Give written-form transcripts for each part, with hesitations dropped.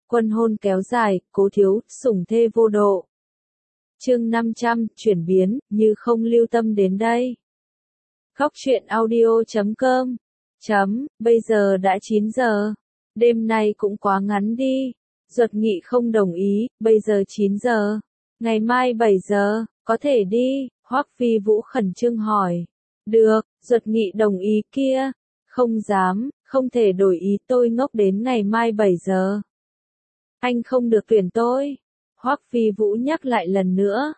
Quân hôn kéo dài, Cố Thiếu, sủng thê vô độ. Chương 500, chuyển biến, như không lưu tâm đến đây. Góc truyện audio.com. Bây giờ đã 9 giờ. Đêm nay cũng quá ngắn đi. Duật Nghị không đồng ý, bây giờ 9 giờ. Ngày mai 7 giờ, có thể đi, Hoắc Phi Vũ khẩn trương hỏi. Được, Duật Nghị đồng ý kia. Không dám, không thể đổi ý, tôi ngốc đến ngày mai 7 giờ. Anh không được tuyển tôi. Hoắc Phi Vũ nhắc lại lần nữa.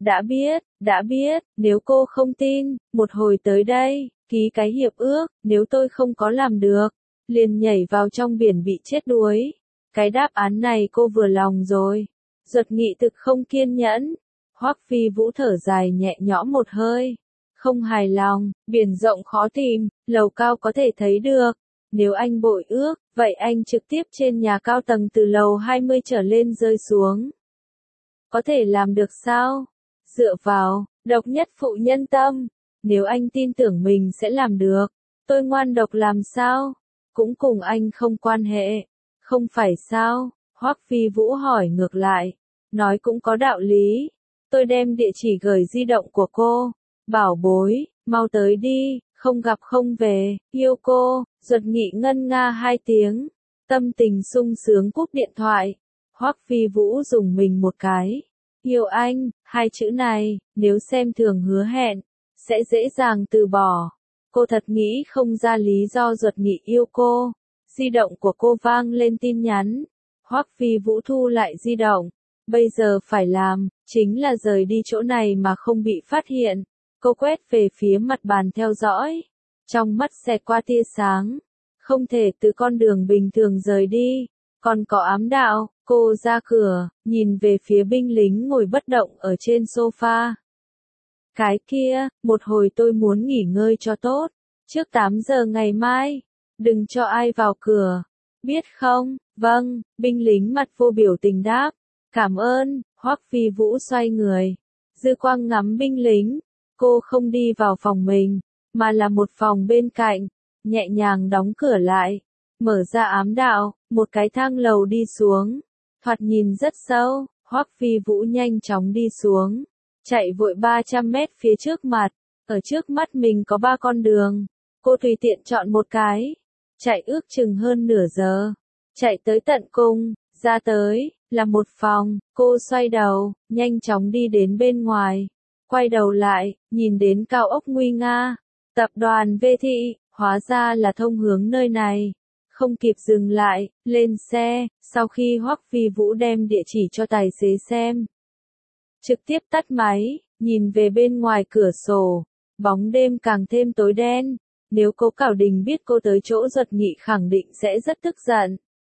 Đã biết, nếu cô không tin, một hồi tới đây, ký cái hiệp ước, nếu tôi không có làm được, liền nhảy vào trong biển bị chết đuối. Cái đáp án này cô vừa lòng rồi. Duật Nghị thực không kiên nhẫn. Hoắc Phi Vũ thở dài nhẹ nhõm một hơi. Không hài lòng, biển rộng khó tìm, lầu cao có thể thấy được. Nếu anh bội ước, vậy anh trực tiếp trên nhà cao tầng từ lầu 20 trở lên rơi xuống. Có thể làm được sao? Dựa vào, độc nhất phụ nhân tâm. Nếu anh tin tưởng mình sẽ làm được, tôi ngoan độc làm sao? Cũng cùng anh không quan hệ. Không phải sao? Hoắc Phi Vũ hỏi ngược lại. Nói cũng có đạo lý. Tôi đem địa chỉ gửi di động của cô. Bảo bối, mau tới đi, không gặp không về, yêu cô. Duật Nghị ngân nga 2 tiếng. Tâm tình sung sướng cúp điện thoại. Hoắc Phi Vũ dùng mình một cái. Yêu anh, 2 chữ này, nếu xem thường hứa hẹn, sẽ dễ dàng từ bỏ. Cô thật nghĩ không ra lý do Duật Nghị yêu cô. Di động của cô vang lên tin nhắn. Hoắc Phi Vũ thu lại di động. Bây giờ phải làm, chính là rời đi chỗ này mà không bị phát hiện. Cô quét về phía mặt bàn theo dõi. Trong mắt xẹt qua tia sáng. Không thể từ con đường bình thường rời đi. Còn có ám đạo, cô ra cửa, nhìn về phía binh lính ngồi bất động ở trên sofa. Cái kia, một hồi tôi muốn nghỉ ngơi cho tốt. Trước 8 giờ ngày mai. Đừng cho ai vào cửa. Biết không? Vâng, binh lính mặt vô biểu tình đáp. Cảm ơn. Hoắc Phi Vũ xoay người. Dư quang ngắm binh lính. Cô không đi vào phòng mình, mà là một phòng bên cạnh. Nhẹ nhàng đóng cửa lại. Mở ra ám đạo, một cái thang lầu đi xuống. Thoạt nhìn rất sâu. Hoắc Phi Vũ nhanh chóng đi xuống. Chạy vội 300 mét phía trước mặt. Ở trước mắt mình có 3 con đường. Cô tùy tiện chọn một cái. Chạy ước chừng hơn nửa giờ. Chạy tới tận cùng, ra tới, là một phòng. Cô xoay đầu, nhanh chóng đi đến bên ngoài. Quay đầu lại, nhìn đến cao ốc nguy nga. Tập đoàn V Thị, hóa ra là thông hướng nơi này. Không kịp dừng lại, lên xe, sau khi Hoắc Phi Vũ đem địa chỉ cho tài xế xem. Trực tiếp tắt máy, nhìn về bên ngoài cửa sổ. Bóng đêm càng thêm tối đen. Nếu Cố Cảo Đình biết cô tới chỗ Duật Nghị khẳng định sẽ rất tức giận.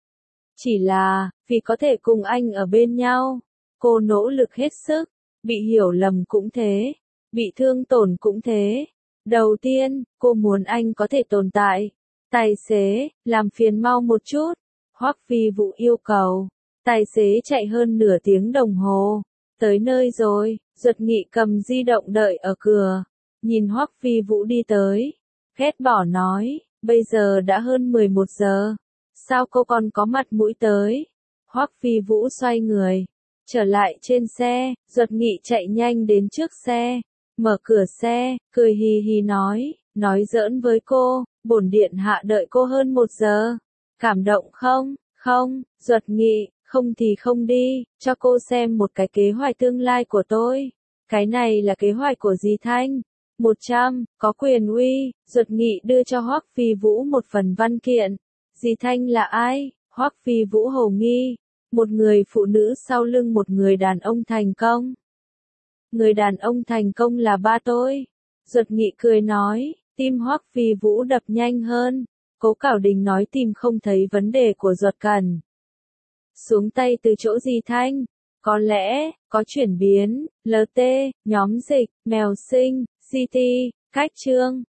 Chỉ là, vì có thể cùng anh ở bên nhau, cô nỗ lực hết sức. Bị hiểu lầm cũng thế. Bị thương tổn cũng thế. Đầu tiên, cô muốn anh có thể tồn tại. Tài xế, làm phiền mau một chút. Hoắc Phi Vũ yêu cầu. Tài xế chạy hơn nửa tiếng đồng hồ. Tới nơi rồi, Duật Nghị cầm di động đợi ở cửa. Nhìn Hoắc Phi Vũ đi tới. Ghét bỏ nói, bây giờ đã hơn 11 giờ. Sao cô còn có mặt mũi tới? Hoắc Phi Vũ xoay người. Trở lại trên xe, Duật Nghị chạy nhanh đến trước xe. Mở cửa xe, cười hì hì nói giỡn với cô, bổn điện hạ đợi cô hơn 1 giờ. Cảm động không? Không, Duật Nghị, không thì không đi, cho cô xem một cái kế hoạch tương lai của tôi. Cái này là kế hoạch của dì Thanh. 100, có quyền uy. Duật Nghị đưa cho Hoắc Phi Vũ một phần văn kiện. Dì Thanh là ai? Hoắc Phi Vũ hồ nghi. Một người phụ nữ sau lưng một người đàn ông thành công. Người đàn ông thành công là ba tôi. Duật Nghị cười nói, tim Hoắc Phi Vũ đập nhanh hơn. Cố Cảo Đình nói tìm không thấy vấn đề của Duật Cẩn. Xuống tay từ chỗ dì Thanh. Có lẽ, có chuyển biến, LT, nhóm dịch, mèo sinh, CT, cách chương.